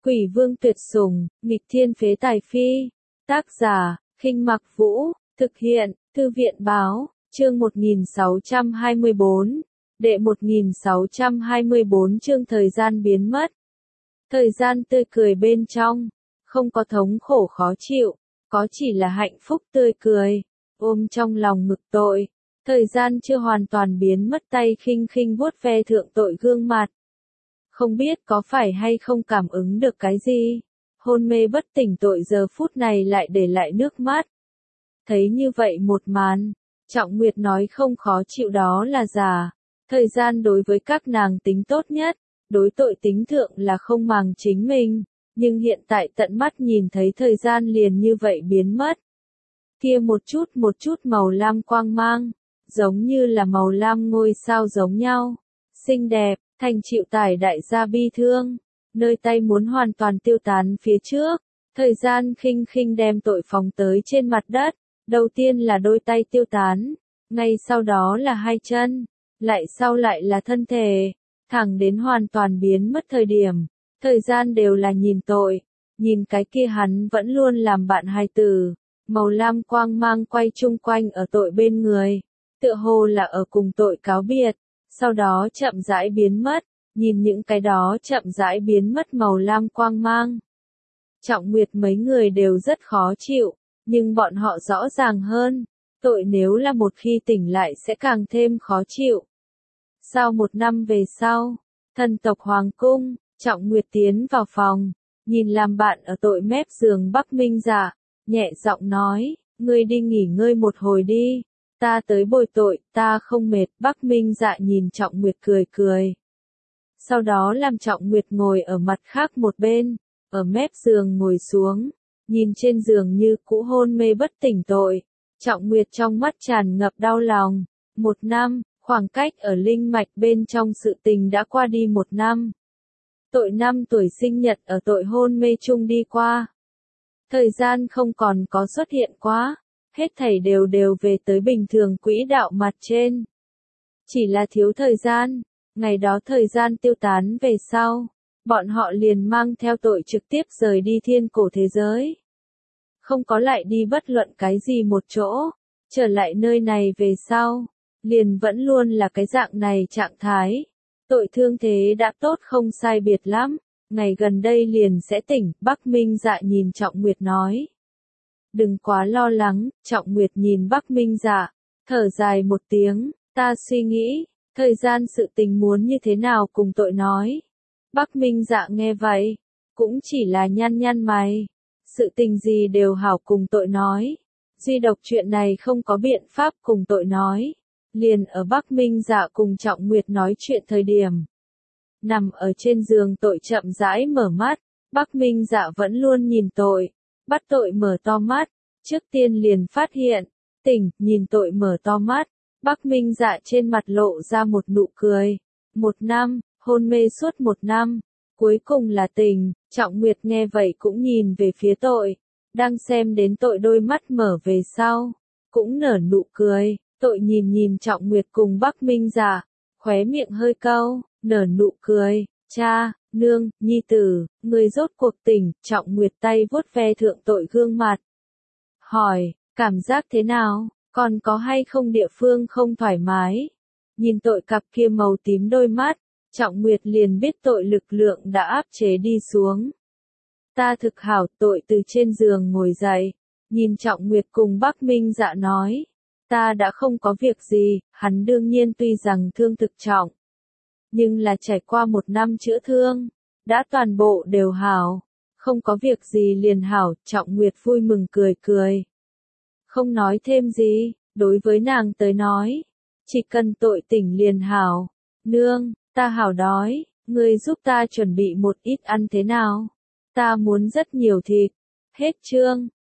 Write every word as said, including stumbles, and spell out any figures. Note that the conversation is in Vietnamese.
Quỷ vương tuyệt sủng, nghịch thiên phế tài phi. Tác giả, Khinh Mặc Vũ, thực hiện, Thư viện báo, chương một nghìn sáu trăm hai mươi bốn, đệ một nghìn sáu trăm hai mươi bốn chương thời gian biến mất. Thời gian tươi cười bên trong, không có thống khổ khó chịu, có chỉ là hạnh phúc tươi cười, ôm trong lòng ngực tội. Thời gian chưa hoàn toàn biến mất, tay khinh khinh vuốt ve thượng tội gương mặt. Không biết có phải hay không cảm ứng được cái gì, hôn mê bất tỉnh tội giờ phút này lại để lại nước mắt. Thấy như vậy một màn, Trọng Nguyệt nói không khó chịu đó là giả. Thời gian đối với các nàng tính tốt nhất, đối tội tính thượng là không màng chính mình, nhưng hiện tại tận mắt nhìn thấy thời gian liền như vậy biến mất. Kia một chút một chút màu lam quang mang, giống như là màu lam ngôi sao giống nhau, xinh đẹp, thành chịu tải đại gia bi thương, nơi tay muốn hoàn toàn tiêu tán phía trước, thời gian khinh khinh đem tội phóng tới trên mặt đất, đầu tiên là đôi tay tiêu tán, ngay sau đó là hai chân, lại sau lại là thân thể, thẳng đến hoàn toàn biến mất thời điểm, thời gian đều là nhìn tội, nhìn cái kia hắn vẫn luôn làm bạn hài tử, màu lam quang mang quay chung quanh ở tội bên người, tựa hồ là ở cùng tội cáo biệt. Sau đó chậm rãi biến mất, nhìn những cái đó chậm rãi biến mất màu lam quang mang. Trọng Nguyệt mấy người đều rất khó chịu, nhưng bọn họ rõ ràng hơn, tội nếu là một khi tỉnh lại sẽ càng thêm khó chịu. Sau một năm về sau, thần tộc Hoàng Cung, Trọng Nguyệt tiến vào phòng, nhìn làm bạn ở tội mép giường Bắc Minh Dạ, nhẹ giọng nói, ngươi đi nghỉ ngơi một hồi đi. Ta tới bồi tội, ta không mệt. Bắc Minh Dạ nhìn Trọng Nguyệt cười cười. Sau đó làm Trọng Nguyệt ngồi ở mặt khác một bên, ở mép giường ngồi xuống, nhìn trên giường như cũ hôn mê bất tỉnh tội. Trọng Nguyệt trong mắt tràn ngập đau lòng. Một năm, khoảng cách ở linh mạch bên trong sự tình đã qua đi một năm. Tội năm tuổi sinh nhật ở tội hôn mê chung đi qua. Thời gian không còn có xuất hiện quá. Hết thảy đều đều về tới bình thường quỹ đạo mặt trên. Chỉ là thiếu thời gian, ngày đó thời gian tiêu tán về sau, bọn họ liền mang theo tội trực tiếp rời đi thiên cổ thế giới. Không có lại đi bất luận cái gì một chỗ, trở lại nơi này về sau, liền vẫn luôn là cái dạng này trạng thái. Tội thương thế đã tốt không sai biệt lắm, ngày gần đây liền sẽ tỉnh. Bắc Minh Dạ nhìn Trọng Nguyệt nói. Đừng quá lo lắng, Trọng Nguyệt nhìn Bắc Minh Dạ, thở dài một tiếng, ta suy nghĩ, thời gian sự tình muốn như thế nào cùng tội nói. Bắc Minh Dạ nghe vậy, cũng chỉ là nhăn nhăn mày, sự tình gì đều hảo cùng tội nói, duy độc chuyện này không có biện pháp cùng tội nói. Liền ở Bắc Minh Dạ cùng Trọng Nguyệt nói chuyện thời điểm, nằm ở trên giường tội chậm rãi mở mắt, Bắc Minh Dạ vẫn luôn nhìn tội. Bắt tội mở to mắt, trước tiên liền phát hiện, tỉnh, nhìn tội mở to mắt, Bắc Minh Dạ trên mặt lộ ra một nụ cười. Một năm, hôn mê suốt một năm, cuối cùng là tỉnh. Trọng Nguyệt nghe vậy cũng nhìn về phía tội, đang xem đến tội đôi mắt mở về sau, cũng nở nụ cười. Tội nhìn nhìn Trọng Nguyệt cùng Bắc Minh Dạ, khóe miệng hơi cau, nở nụ cười, cha. Nương, nhi tử, người rốt cuộc tỉnh. Trọng Nguyệt tay vuốt ve thượng tội gương mặt. Hỏi, cảm giác thế nào, còn có hay không địa phương không thoải mái? Nhìn tội cặp kia màu tím đôi mắt, Trọng Nguyệt liền biết tội lực lượng đã áp chế đi xuống. Ta thực hảo. Tội từ trên giường ngồi dậy, nhìn Trọng Nguyệt cùng Bắc Minh Dạ nói. Ta đã không có việc gì. Hắn đương nhiên tuy rằng thương thực trọng, nhưng là trải qua một năm chữa thương, đã toàn bộ đều hảo, không có việc gì liền hảo. Trọng Nguyệt vui mừng cười cười, không nói thêm gì. Đối với nàng tới nói, chỉ cần tội tỉnh liền hảo. Nương, ta hảo đói, ngươi giúp ta chuẩn bị một ít ăn thế nào? Ta muốn rất nhiều thịt. Hết chương.